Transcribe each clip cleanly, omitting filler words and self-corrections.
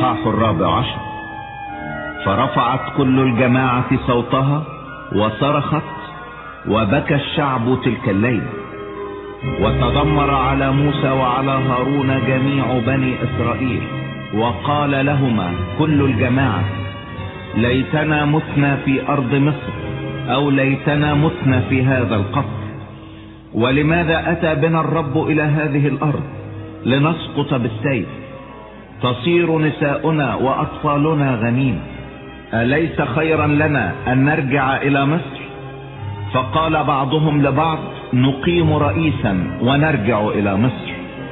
الإصحاح 14. فرفعت كل الجماعة صوتها وصرخت، وبكى الشعب تلك الليلة. وتذمر على موسى وعلى هارون جميع بني إسرائيل، وقال لهما كل الجماعة: ليتنا متنا في أرض مصر، أو ليتنا متنا في هذا القصر. ولماذا أتى بنا الرب إلى هذه الأرض لنسقط بالسيف؟ تصير نساؤنا وأطفالنا غنيمة. أليس خيرا لنا أن نرجع إلى مصر؟ فقال بعضهم لبعض: نقيم رئيسا ونرجع إلى مصر.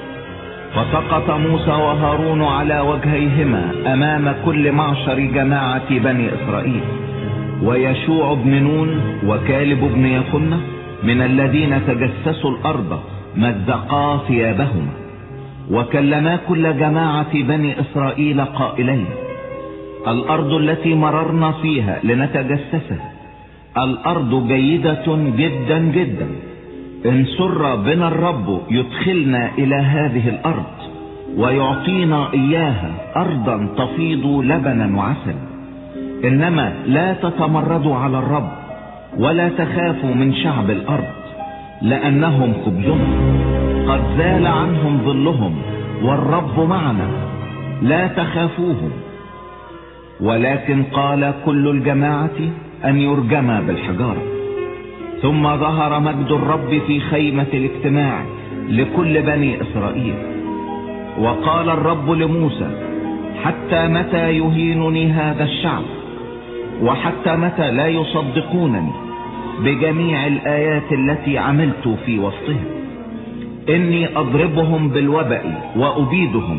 فسقط موسى وهارون على وجهيهما أمام كل معشر جماعة بني إسرائيل. ويشوع بن نون وكالب بن يفنة من الذين تجسسوا الأرض مزقا ثيابهما، وكلما كل جماعة بني إسرائيل قائلين: الأرض التي مررنا فيها لنتجسسها الأرض جيدة جدا جدا، إن سر بنا الرب يدخلنا إلى هذه الأرض ويعطينا إياها أرضا تفيض لبنا وعسل. إنما لا تتمردوا على الرب ولا تخافوا من شعب الأرض، لأنهم خبزنا، قد زال عنهم ظلهم والرب معنا، لا تخافوهم. ولكن قال كل الجماعة أن يرجم بالحجارة. ثم ظهر مجد الرب في خيمة الاجتماع لكل بني إسرائيل. وقال الرب لموسى: حتى متى يهينني هذا الشعب؟ وحتى متى لا يصدقونني بجميع الآيات التي عملت في وسطهم؟ إني أضربهم بالوبأ وأبيدهم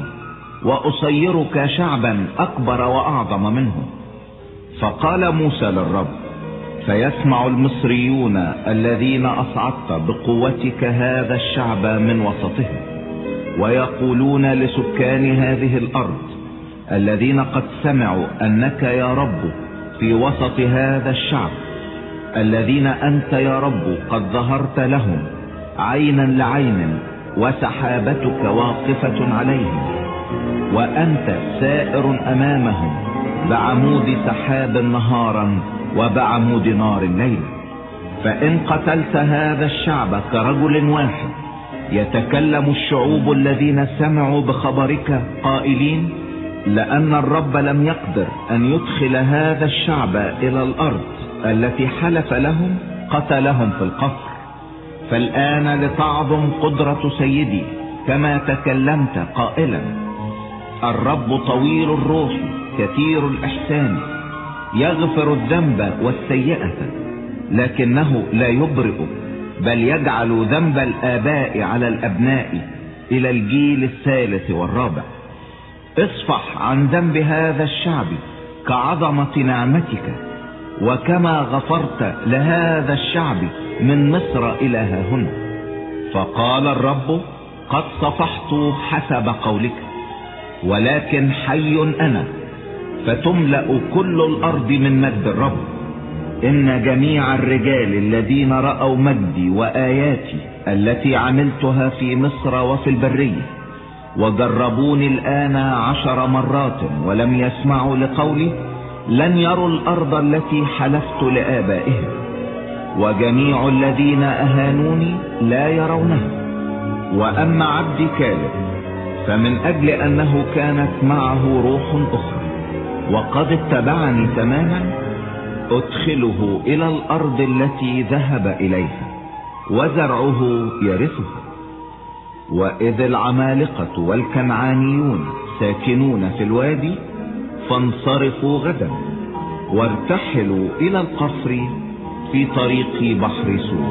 وأصيرك شعبا أكبر وأعظم منهم. فقال موسى للرب: فيسمع المصريون الذين أصعدت بقوتك هذا الشعب من وسطهم، ويقولون لسكان هذه الأرض الذين قد سمعوا أنك يا رب في وسط هذا الشعب، الذين أنت يا رب قد ظهرت لهم عينا لعين، وسحابتك واقفة عليهم، وأنت سائر أمامهم بعمود سحاب نهارا وبعمود نار الليل. فإن قتلت هذا الشعب كرجل واحد، يتكلم الشعوب الذين سمعوا بخبرك قائلين: لأن الرب لم يقدر أن يدخل هذا الشعب إلى الأرض التي حلف لهم، قتلهم في القفر. فالآن لتعظم قدرة سيدي كما تكلمت قائلا: الرب طويل الروح كثير الإحسان، يغفر الذنب والسيئة، لكنه لا يبرئ، بل يجعل ذنب الآباء على الأبناء إلى الجيل الثالث والرابع. اصفح عن ذنب هذا الشعب كعظمة نعمتك، وكما غفرت لهذا الشعب من مصر إلى هاهنا. فقال الرب: قد صفحت حسب قولك، ولكن حي أنا، فتملأ كل الأرض من مجد الرب. إن جميع الرجال الذين رأوا مجدي وآياتي التي عملتها في مصر وفي البرية، وجربوني الآن 10 مرات ولم يسمعوا لقولي، لن يروا الأرض التي حلفت لآبائهم. وجميع الذين أهانوني لا يرونها. وأما عبدي كالب، فمن أجل أنه كانت معه روح أخرى وقد اتبعني تماما، أدخله إلى الأرض التي ذهب إليها، وزرعه يرثها. وإذ العمالقة والكنعانيون ساكنون في الوادي، فانصرفوا غدا وارتحلوا إلى القصر في طريق بحر سور.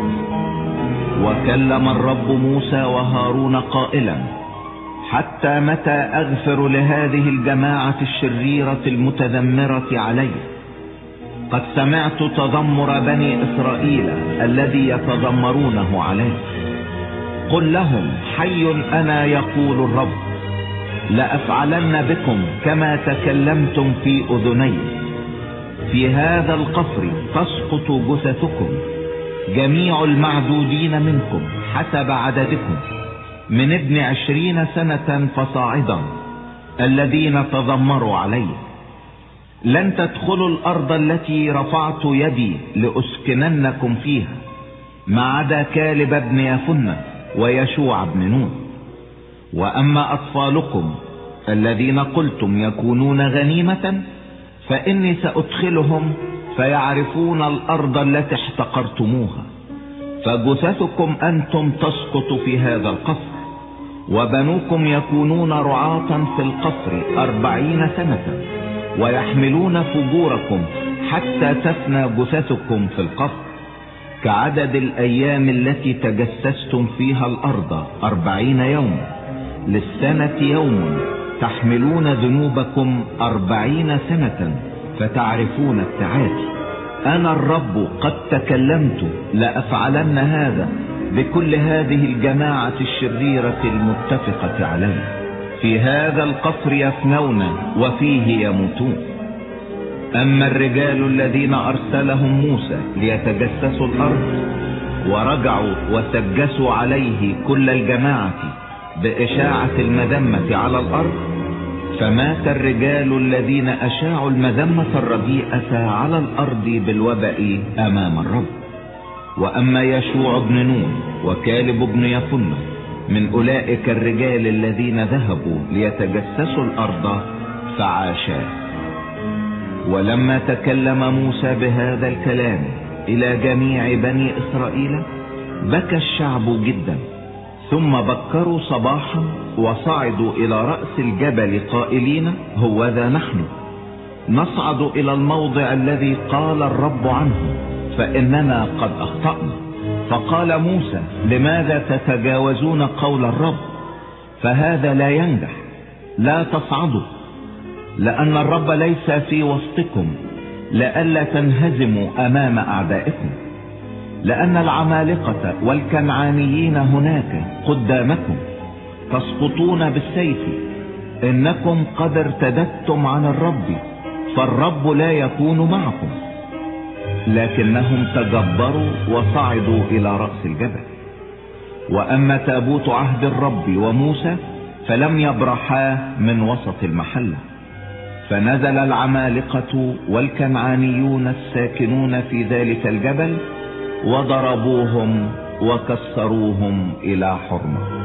وكلم الرب موسى وهارون قائلا: حتى متى أغفر لهذه الجماعة الشريرة المتذمرة علي؟ قد سمعت تذمر بني إسرائيل الذي يتذمرونه علي. قل لهم: حي أنا يقول الرب، لأفعلن بكم كما تكلمتم في أذني. في هذا القصر تسقط جثثكم، جميع المعدودين منكم حسب عددكم، من ابن 20 سنة فصاعدا، الذين تذمروا علي. لن تدخلوا الأرض التي رفعت يدي لأسكننكم فيها، ما عدا كالب بن يفنة ويشوع بن نون. وأما أطفالكم الذين قلتم يكونون غنيمة فإني سأدخلهم فيعرفون الأرض التي احتقرتموها، فجثثكم أنتم تسقط في هذا القصر، وبنوكم يكونون رعاة في القصر 40 سنة، ويحملون فجوركم حتى تفنى جثثكم في القصر، كعدد الأيام التي تجسستم فيها الأرض 40 يوما، للسنة يوم تحملون ذنوبكم 40 سنة، فتعرفون التعاتي. أنا الرب قد تكلمت لأفعلن هذا بكل هذه الجماعة الشريرة المتفقة عليه. في هذا القصر يفنون وفيه يموتون. أما الرجال الذين أرسلهم موسى ليتجسسوا الأرض ورجعوا وسجسوا عليه كل الجماعة بإشاعة المذمة على الأرض، فمات الرجال الذين أشاعوا المذمة الرديئة على الأرض بالوباء أمام الرب. وأما يشوع بن نون وكالب بن يفنة من أولئك الرجال الذين ذهبوا ليتجسسوا الأرض فعاشا. ولما تكلم موسى بهذا الكلام إلى جميع بني إسرائيل بكى الشعب جدا، ثم بكروا صباحا وصعدوا إلى رأس الجبل قائلين: هوذا نحن نصعد إلى الموضع الذي قال الرب عنه، فإننا قد أخطأنا. فقال موسى: لماذا تتجاوزون قول الرب؟ فهذا لا ينجح، لا تصعدوا، لأن الرب ليس في وسطكم، لئلا تنهزموا أمام أعدائكم، لأن العمالقة والكنعانيين هناك قدامكم تسقطون بالسيف. إنكم قد ارتدتم عن الرب، فالرب لا يكون معكم. لكنهم تجبروا وصعدوا إلى رأس الجبل. وأما تابوت عهد الرب وموسى فلم يبرحا من وسط المحلة، فنزل العمالقة والكنعانيون الساكنون في ذلك الجبل وضربوهم وكسروهم إلى حرمة.